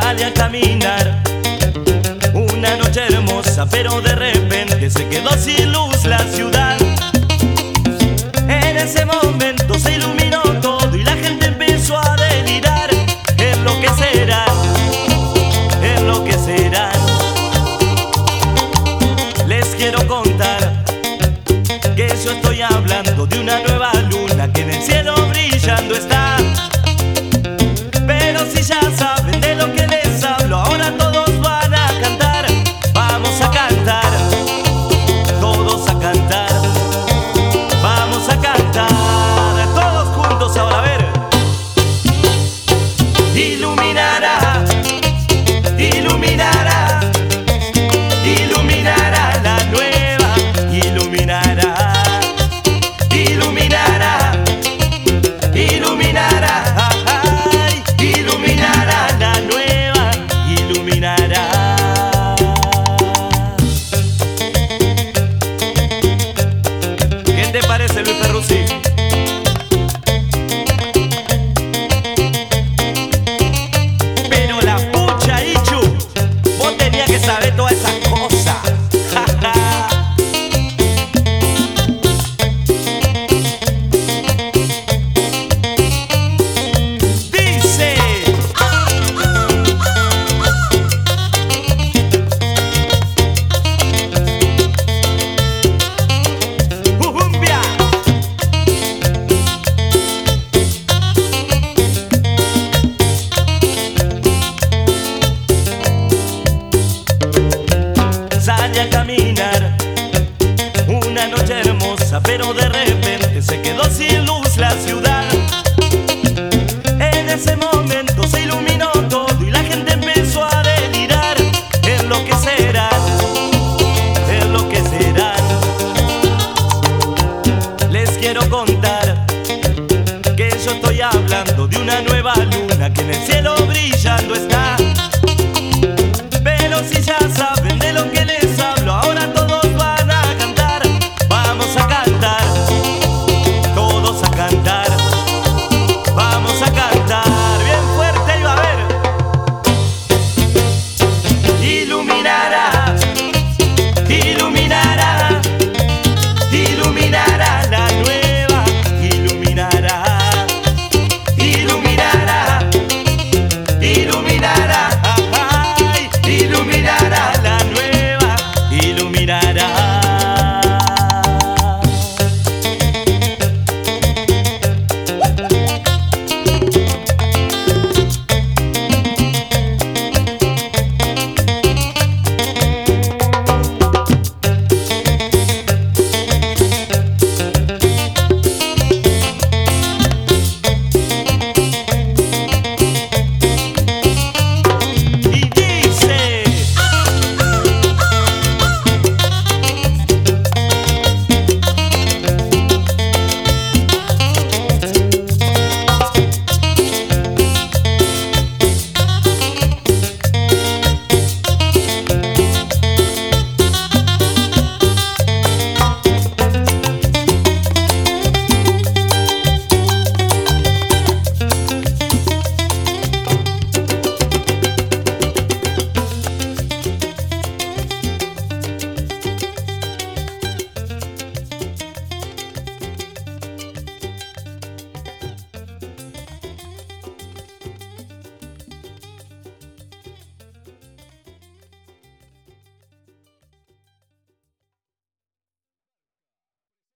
Salí a caminar una noche hermosa, pero de repente se quedó sin luz la ciudad. En ese momento se iluminó todo y la gente empezó a delirar. Enloquecerán, enloquecerán. Les quiero contar que yo estoy hablando de una nueva luna que en el cielo brillando está. Pero si ya saben de lo que les hablo, ahora todos van a cantar. Vamos a cantar, todos a cantar. Vamos a cantar, todos juntos ahora, a ver. Iluminará, iluminará, iluminará la nueva, iluminará, iluminará, iluminará, ay, iluminará la nueva, iluminará. ¿Qué te parece, Luis Perruzzi? Pero la pucha, Ichu, vos tenías que saber todas esas cosas. Dice Cumbia. Salí a caminar una noche hermosa, pero de repente